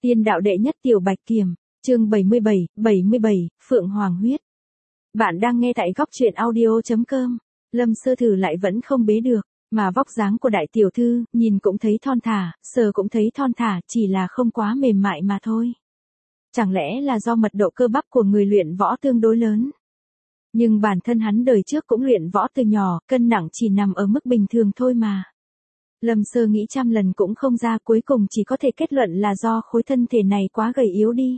Tiên đạo đệ nhất tiểu bạch kiểm, chương 77, Phượng Hoàng huyết. Bạn đang nghe tại góc truyện audio.com. Lâm Sơ thử lại vẫn không bế được, mà vóc dáng của đại tiểu thư, nhìn cũng thấy thon thả, sờ cũng thấy thon thả, chỉ là không quá mềm mại mà thôi. Chẳng lẽ là do mật độ cơ bắp của người luyện võ tương đối lớn? Nhưng bản thân hắn đời trước cũng luyện võ từ nhỏ, cân nặng chỉ nằm ở mức bình thường thôi mà. Lâm Sơ nghĩ trăm lần cũng không ra, cuối cùng chỉ có thể kết luận là do khối thân thể này quá gầy yếu đi.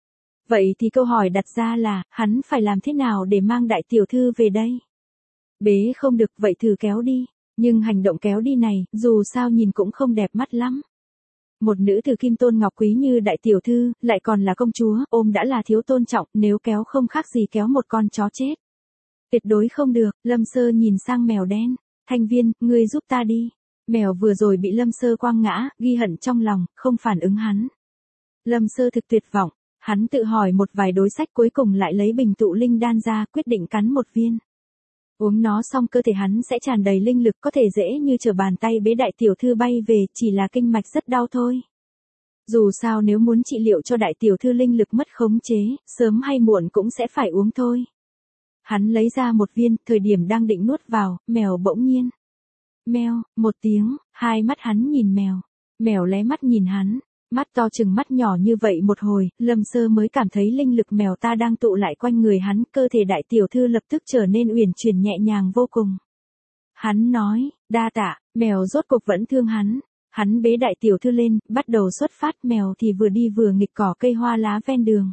Vậy thì câu hỏi đặt ra là, hắn phải làm thế nào để mang đại tiểu thư về đây? Bế không được vậy thử kéo đi, nhưng hành động kéo đi này, dù sao nhìn cũng không đẹp mắt lắm. Một nữ từ kim tôn ngọc quý như đại tiểu thư, lại còn là công chúa, ôm đã là thiếu tôn trọng, nếu kéo không khác gì kéo một con chó chết. Tuyệt đối không được. Lâm Sơ nhìn sang mèo đen, Thanh Viên, ngươi giúp ta đi. Mèo vừa rồi bị Lâm Sơ quăng ngã, ghi hận trong lòng, không phản ứng hắn. Lâm Sơ thực tuyệt vọng, hắn tự hỏi một vài đối sách cuối cùng lại lấy bình tụ linh đan ra, quyết định cắn một viên. Uống nó xong cơ thể hắn sẽ tràn đầy linh lực, có thể dễ như trở bàn tay bế đại tiểu thư bay về, chỉ là kinh mạch rất đau thôi. Dù sao nếu muốn trị liệu cho đại tiểu thư linh lực mất khống chế, sớm hay muộn cũng sẽ phải uống thôi. Hắn lấy ra một viên, thời điểm đang định nuốt vào, mèo bỗng nhiên. Meo, một tiếng, hai mắt hắn nhìn mèo. Mèo lé mắt nhìn hắn, mắt to chừng mắt nhỏ như vậy một hồi, Lâm Sơ mới cảm thấy linh lực mèo ta đang tụ lại quanh người hắn, cơ thể đại tiểu thư lập tức trở nên uyển chuyển nhẹ nhàng vô cùng. Hắn nói, đa tạ, mèo rốt cục vẫn thương hắn. Hắn bế đại tiểu thư lên, bắt đầu xuất phát, mèo thì vừa đi vừa nghịch cỏ cây hoa lá ven đường.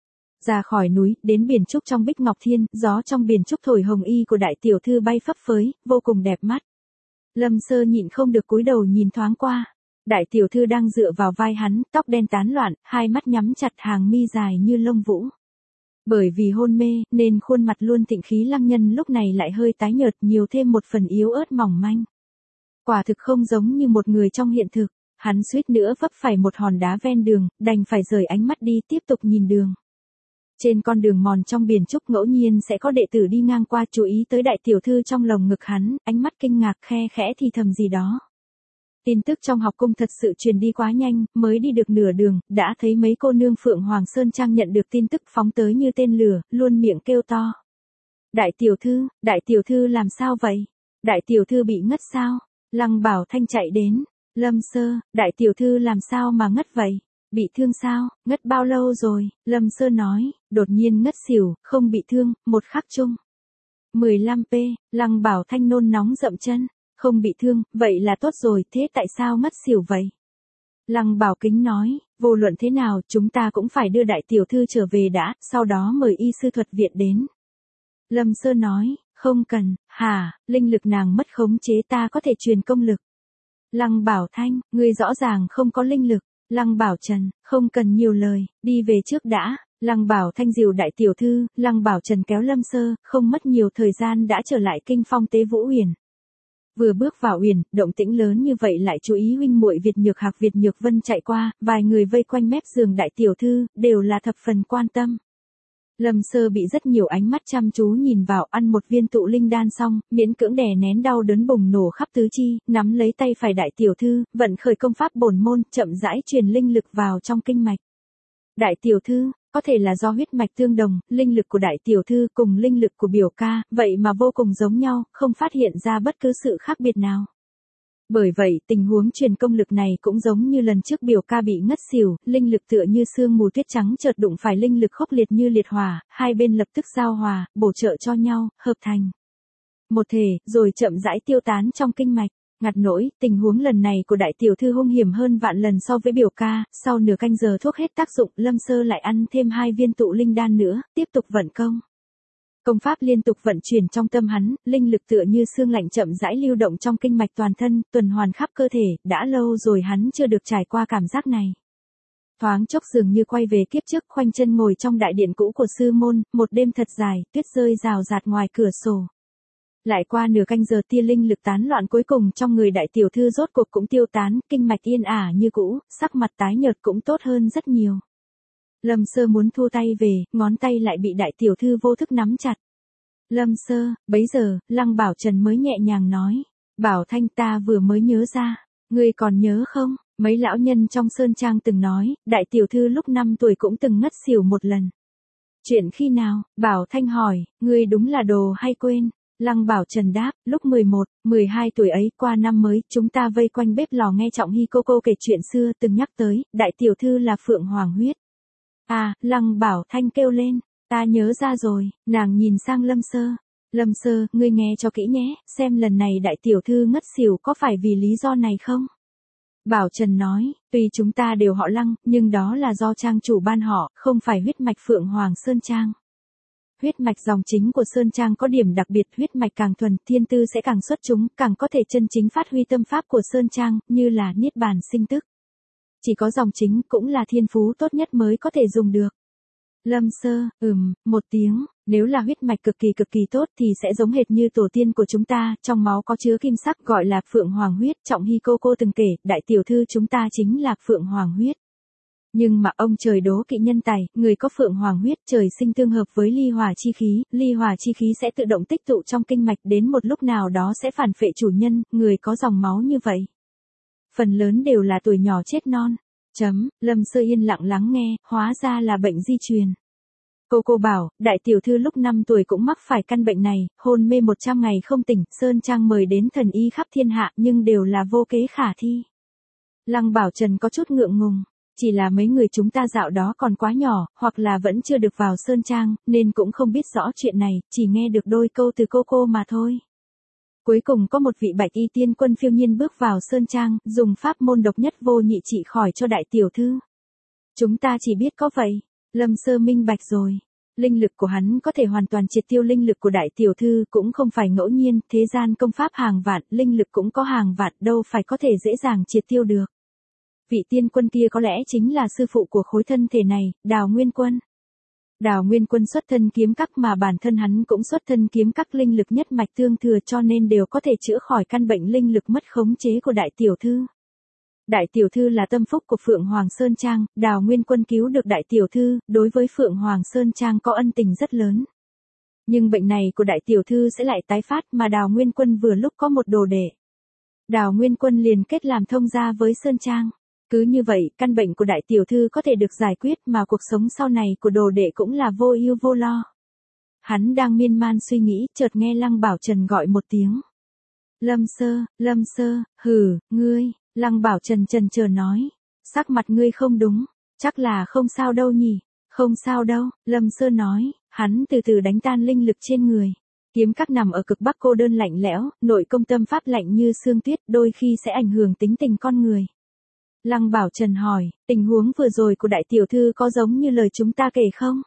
Ra khỏi núi, đến biển trúc trong Bích Ngọc Thiên, gió trong biển trúc thổi hồng y của đại tiểu thư bay phấp phới, vô cùng đẹp mắt. Lâm Sơ nhịn không được cúi đầu nhìn thoáng qua. Đại tiểu thư đang dựa vào vai hắn, tóc đen tán loạn, hai mắt nhắm chặt, hàng mi dài như lông vũ. Bởi vì hôn mê, nên khuôn mặt luôn thịnh khí lăng nhân lúc này lại hơi tái nhợt, nhiều thêm một phần yếu ớt mỏng manh. Quả thực không giống như một người trong hiện thực. Hắn suýt nữa vấp phải một hòn đá ven đường, đành phải rời ánh mắt đi, tiếp tục nhìn đường. Trên con đường mòn trong biển trúc ngẫu nhiên sẽ có đệ tử đi ngang qua, chú ý tới đại tiểu thư trong lồng ngực hắn, ánh mắt kinh ngạc, khe khẽ thì thầm gì đó. Tin tức trong học cung thật sự truyền đi quá nhanh, mới đi được nửa đường, đã thấy mấy cô nương Phượng Hoàng Sơn Trang nhận được tin tức phóng tới như tên lửa, luôn miệng kêu to. Đại tiểu thư làm sao vậy? Đại tiểu thư bị ngất sao? Lăng Bảo Thanh chạy đến. Lâm Sơ, đại tiểu thư làm sao mà ngất vậy? Bị thương sao? Ngất bao lâu rồi? Lâm Sơ nói, đột nhiên ngất xỉu, không bị thương, một khắc chung. 15p, Lăng Bảo Thanh nôn nóng dậm chân, không bị thương, vậy là tốt rồi, thế tại sao ngất xỉu vậy? Lăng Bảo Kính nói, vô luận thế nào, chúng ta cũng phải đưa đại tiểu thư trở về đã, sau đó mời y sư thuật viện đến. Lâm Sơ nói, không cần, linh lực nàng mất khống chế, ta có thể truyền công lực. Lăng Bảo Thanh, ngươi rõ ràng không có linh lực. Lăng Bảo Trần, không cần nhiều lời, đi về trước đã. Lăng Bảo Thanh dìu đại tiểu thư, Lăng Bảo Trần kéo Lâm Sơ, không mất nhiều thời gian đã trở lại kinh phong Tế Vũ Uyển. Vừa bước vào uyển, động tĩnh lớn như vậy lại chú ý huynh muội Việt Nhược Hạc Việt Nhược Vân chạy qua, vài người vây quanh mép giường đại tiểu thư, đều là thập phần quan tâm. Lâm Sơ bị rất nhiều ánh mắt chăm chú nhìn vào, ăn một viên tụ linh đan xong, miễn cưỡng đè nén đau đớn bùng nổ khắp tứ chi, nắm lấy tay phải đại tiểu thư, vận khởi công pháp bổn môn, chậm rãi truyền linh lực vào trong kinh mạch. Đại tiểu thư, có thể là do huyết mạch tương đồng, linh lực của đại tiểu thư cùng linh lực của biểu ca, vậy mà vô cùng giống nhau, không phát hiện ra bất cứ sự khác biệt nào. Bởi vậy, tình huống truyền công lực này cũng giống như lần trước biểu ca bị ngất xỉu, linh lực tựa như sương mù tuyết trắng chợt đụng phải linh lực khốc liệt như liệt hỏa, hai bên lập tức giao hòa, bổ trợ cho nhau, hợp thành một thể, rồi chậm rãi tiêu tán trong kinh mạch. Ngặt nỗi, tình huống lần này của đại tiểu thư hung hiểm hơn vạn lần so với biểu ca, sau nửa canh giờ thuốc hết tác dụng, Lâm Sơ lại ăn thêm 2 viên tụ linh đan nữa, tiếp tục vận công. Công pháp liên tục vận chuyển trong tâm hắn, linh lực tựa như xương lạnh chậm rãi lưu động trong kinh mạch toàn thân, tuần hoàn khắp cơ thể, đã lâu rồi hắn chưa được trải qua cảm giác này. Thoáng chốc dường như quay về kiếp trước, khoanh chân ngồi trong đại điện cũ của sư môn, một đêm thật dài, tuyết rơi rào rạt ngoài cửa sổ. Lại qua nửa canh giờ, tia linh lực tán loạn cuối cùng trong người đại tiểu thư rốt cuộc cũng tiêu tán, kinh mạch yên ả như cũ, sắc mặt tái nhợt cũng tốt hơn rất nhiều. Lâm Sơ muốn thu tay về, ngón tay lại bị đại tiểu thư vô thức nắm chặt. Lâm Sơ, bấy giờ, Lăng Bảo Trần mới nhẹ nhàng nói, Bảo Thanh ta vừa mới nhớ ra, ngươi còn nhớ không, Mấy lão nhân trong sơn trang từng nói, đại tiểu thư lúc 5 tuổi cũng từng ngất xỉu một lần. Chuyện khi nào? Bảo Thanh hỏi, ngươi đúng là đồ hay quên? Lăng Bảo Trần đáp, lúc 11, 12 tuổi ấy, qua năm mới, chúng ta vây quanh bếp lò nghe Trọng Hy cô kể chuyện xưa từng nhắc tới, đại tiểu thư là Phượng Hoàng huyết. À, Lăng Bảo Thanh kêu lên, ta nhớ ra rồi, nàng nhìn sang Lâm Sơ. Lâm Sơ, ngươi nghe cho kỹ nhé, xem lần này đại tiểu thư ngất xỉu có phải vì lý do này không? Bảo Trần nói, tuy chúng ta đều họ Lăng, nhưng đó là do trang chủ ban họ, không phải huyết mạch Phượng Hoàng Sơn Trang. Huyết mạch dòng chính của Sơn Trang có điểm đặc biệt, huyết mạch càng thuần, thiên tư sẽ càng xuất chúng, càng có thể chân chính phát huy tâm pháp của Sơn Trang, như là niết bàn sinh tức. Chỉ có dòng chính cũng là thiên phú tốt nhất mới có thể dùng được. Lâm Sơ, một tiếng, nếu là huyết mạch cực kỳ tốt thì sẽ giống hệt như tổ tiên của chúng ta, trong máu có chứa kim sắc gọi là Phượng Hoàng huyết, Trọng Hy cô từng kể, đại tiểu thư chúng ta chính là Phượng Hoàng huyết. Nhưng mà ông trời đố kỵ nhân tài, người có Phượng Hoàng huyết trời sinh tương hợp với ly hỏa chi khí sẽ tự động tích tụ trong kinh mạch đến một lúc nào đó sẽ phản phệ chủ nhân, người có dòng máu như vậy. Phần lớn đều là tuổi nhỏ chết non. Lâm Sơ yên lặng lắng nghe, hóa ra là bệnh di truyền. Cô bảo, đại tiểu thư lúc 5 tuổi cũng mắc phải căn bệnh này, hôn mê 100 ngày không tỉnh, Sơn Trang mời đến thần y khắp thiên hạ nhưng đều là vô kế khả thi. Lăng Bảo Trần có chút ngượng ngùng, chỉ là mấy người chúng ta dạo đó còn quá nhỏ, hoặc là vẫn chưa được vào Sơn Trang, nên cũng không biết rõ chuyện này, chỉ nghe được đôi câu từ cô mà thôi. Cuối cùng có một vị bạch y tiên quân phiêu nhiên bước vào Sơn Trang, dùng pháp môn độc nhất vô nhị trị khỏi cho đại tiểu thư. Chúng ta chỉ biết có vậy. Lâm Sơ minh bạch rồi. Linh lực của hắn có thể hoàn toàn triệt tiêu linh lực của đại tiểu thư cũng không phải ngẫu nhiên, thế gian công pháp hàng vạn, linh lực cũng có hàng vạn, đâu phải có thể dễ dàng triệt tiêu được. Vị tiên quân kia có lẽ chính là sư phụ của khối thân thể này, Đào Nguyên Quân. Đào Nguyên Quân xuất thân kiếm các mà bản thân hắn cũng xuất thân kiếm các, linh lực nhất mạch tương thừa cho nên đều có thể chữa khỏi căn bệnh linh lực mất khống chế của đại tiểu thư. Đại tiểu thư là tâm phúc của Phượng Hoàng Sơn Trang, Đào Nguyên Quân cứu được đại tiểu thư, đối với Phượng Hoàng Sơn Trang có ân tình rất lớn. Nhưng bệnh này của đại tiểu thư sẽ lại tái phát mà Đào Nguyên Quân vừa lúc có một đồ đệ. Đào Nguyên Quân liền kết làm thông gia với Sơn Trang. Cứ như vậy, căn bệnh của đại tiểu thư có thể được giải quyết mà cuộc sống sau này của đồ đệ cũng là vô ưu vô lo. Hắn đang miên man suy nghĩ, chợt nghe Lăng Bảo Trần gọi một tiếng. Lâm Sơ, ngươi, Lăng Bảo Trần chần chờ nói. Sắc mặt ngươi không đúng, chắc là không sao đâu nhỉ. Không sao đâu, Lâm Sơ nói, hắn từ từ đánh tan linh lực trên người. Kiếm các nằm ở cực bắc cô đơn lạnh lẽo, nội công tâm pháp lạnh như sương tuyết, đôi khi sẽ ảnh hưởng tính tình con người. Lăng Bảo Trần hỏi, tình huống vừa rồi của đại tiểu thư có giống như lời chúng ta kể không?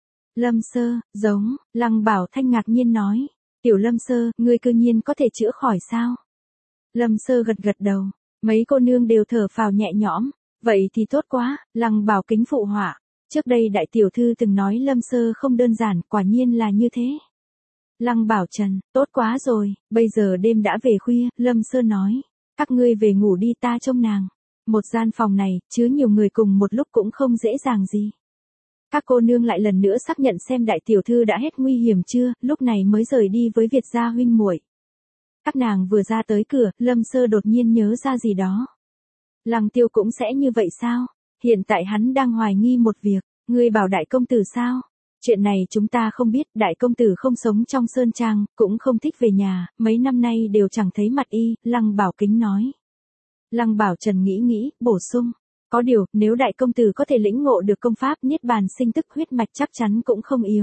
Lâm Sơ, giống, Lăng Bảo Thanh ngạc nhiên nói. Tiểu Lâm Sơ, ngươi cư nhiên có thể chữa khỏi sao? Lâm Sơ gật đầu, mấy cô nương đều thở phào nhẹ nhõm. Vậy thì tốt quá, Lăng Bảo kính phụ họa. Trước đây đại tiểu thư từng nói Lâm Sơ không đơn giản, quả nhiên là như thế. Lăng Bảo Trần, tốt quá rồi, bây giờ đêm đã về khuya, Lâm Sơ nói. Các ngươi về ngủ đi, ta trông nàng. Một gian phòng này, chứa nhiều người cùng một lúc cũng không dễ dàng gì. Các cô nương lại lần nữa xác nhận xem đại tiểu thư đã hết nguy hiểm chưa, lúc này mới rời đi với Việt gia huynh muội. Các nàng vừa ra tới cửa, Lâm Sơ đột nhiên nhớ ra gì đó. Lăng Tiêu cũng sẽ như vậy sao? Hiện tại hắn đang hoài nghi một việc, ngươi bảo đại công tử sao? Chuyện này chúng ta không biết, đại công tử không sống trong Sơn Trang, cũng không thích về nhà, mấy năm nay đều chẳng thấy mặt y, Lăng Bảo Kính nói. Lăng Bảo Trần nghĩ, bổ sung. Có điều, nếu đại công tử có thể lĩnh ngộ được công pháp niết bàn sinh tức huyết mạch chắc chắn cũng không yếu.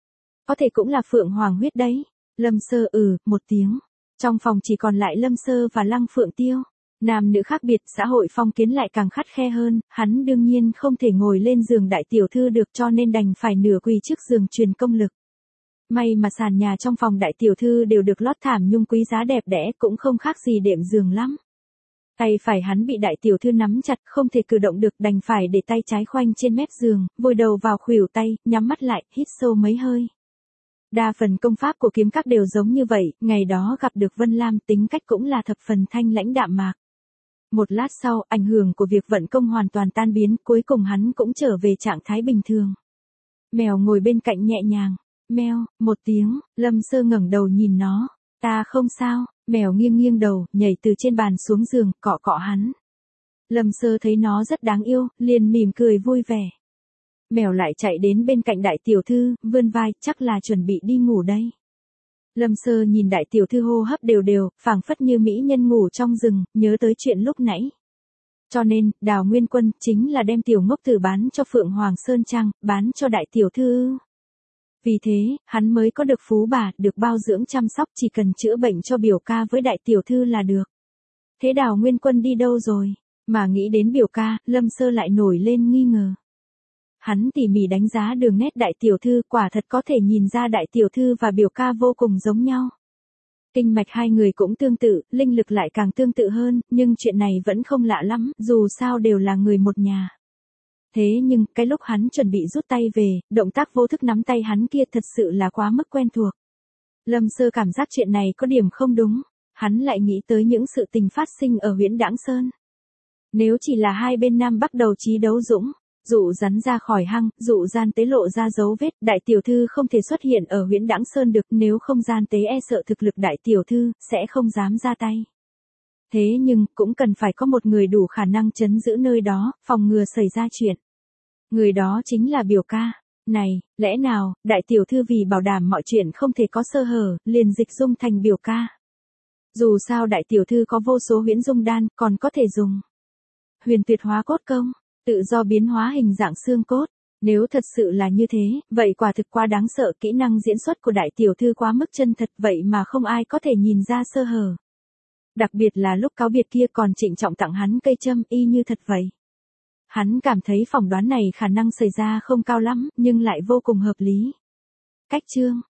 Có thể cũng là Phượng Hoàng huyết đấy. Lâm Sơ một tiếng. Trong phòng chỉ còn lại Lâm Sơ và Lăng Phượng Tiêu. Nam nữ khác biệt, xã hội phong kiến lại càng khắt khe hơn, hắn đương nhiên không thể ngồi lên giường đại tiểu thư được cho nên đành phải nửa quỳ trước giường truyền công lực. May mà sàn nhà trong phòng đại tiểu thư đều được lót thảm nhung quý giá đẹp đẽ cũng không khác gì đệm giường lắm. Tay phải hắn bị đại tiểu thư nắm chặt không thể cử động được đành phải để tay trái khoanh trên mép giường, vùi đầu vào khuỷu tay, nhắm mắt lại, hít sâu mấy hơi. Đa phần công pháp của kiếm các đều giống như vậy, ngày đó gặp được Vân Lam tính cách cũng là thập phần thanh lãnh đạm mạc. Một lát sau, ảnh hưởng của việc vận công hoàn toàn tan biến, cuối cùng hắn cũng trở về trạng thái bình thường. Mèo ngồi bên cạnh nhẹ nhàng, meo, một tiếng, Lâm Sơ ngẩng đầu nhìn nó, ta không sao, mèo nghiêng đầu, nhảy từ trên bàn xuống giường, cọ hắn. Lâm Sơ thấy nó rất đáng yêu, liền mỉm cười vui vẻ. Mèo lại chạy đến bên cạnh đại tiểu thư, vươn vai, chắc là chuẩn bị đi ngủ đây. Lâm Sơ nhìn đại tiểu thư hô hấp đều đều, phảng phất như mỹ nhân ngủ trong rừng, nhớ tới chuyện lúc nãy. Cho nên, Đào Nguyên Quân chính là đem tiểu ngốc tử bán cho Phượng Hoàng Sơn Trang, bán cho đại tiểu thư. Vì thế, hắn mới có được phú bà, được bao dưỡng chăm sóc, chỉ cần chữa bệnh cho biểu ca với đại tiểu thư là được. Thế Đào Nguyên Quân đi đâu rồi? Mà nghĩ đến biểu ca, Lâm Sơ lại nổi lên nghi ngờ. Hắn tỉ mỉ đánh giá đường nét đại tiểu thư, quả thật có thể nhìn ra đại tiểu thư và biểu ca vô cùng giống nhau. Kinh mạch hai người cũng tương tự, linh lực lại càng tương tự hơn, nhưng chuyện này vẫn không lạ lắm, dù sao đều là người một nhà. Thế nhưng, cái lúc hắn chuẩn bị rút tay về, động tác vô thức nắm tay hắn kia thật sự là quá mức quen thuộc. Lâm Sơ cảm giác chuyện này có điểm không đúng, hắn lại nghĩ tới những sự tình phát sinh ở Huyễn Đãng Sơn. Nếu chỉ là hai bên Nam Bắc đầu chí đấu dũng, dụ rắn ra khỏi hang, dụ gian tế lộ ra dấu vết, đại tiểu thư không thể xuất hiện ở Huyễn Đãng Sơn được, nếu không gian tế e sợ thực lực đại tiểu thư, sẽ không dám ra tay. Thế nhưng, cũng cần phải có một người đủ khả năng trấn giữ nơi đó, phòng ngừa xảy ra chuyện. Người đó chính là biểu ca. Này, lẽ nào, đại tiểu thư vì bảo đảm mọi chuyện không thể có sơ hở, liền dịch dung thành biểu ca. Dù sao đại tiểu thư có vô số huyễn dung đan, còn có thể dùng huyền tuyệt hóa cốt công, tự do biến hóa hình dạng xương cốt. Nếu thật sự là như thế, vậy quả thực quá đáng sợ, kỹ năng diễn xuất của đại tiểu thư quá mức chân thật, vậy mà không ai có thể nhìn ra sơ hở. Đặc biệt là lúc cáo biệt kia còn trịnh trọng tặng hắn cây châm y như thật vậy. Hắn cảm thấy phỏng đoán này khả năng xảy ra không cao lắm, nhưng lại vô cùng hợp lý. Cách chương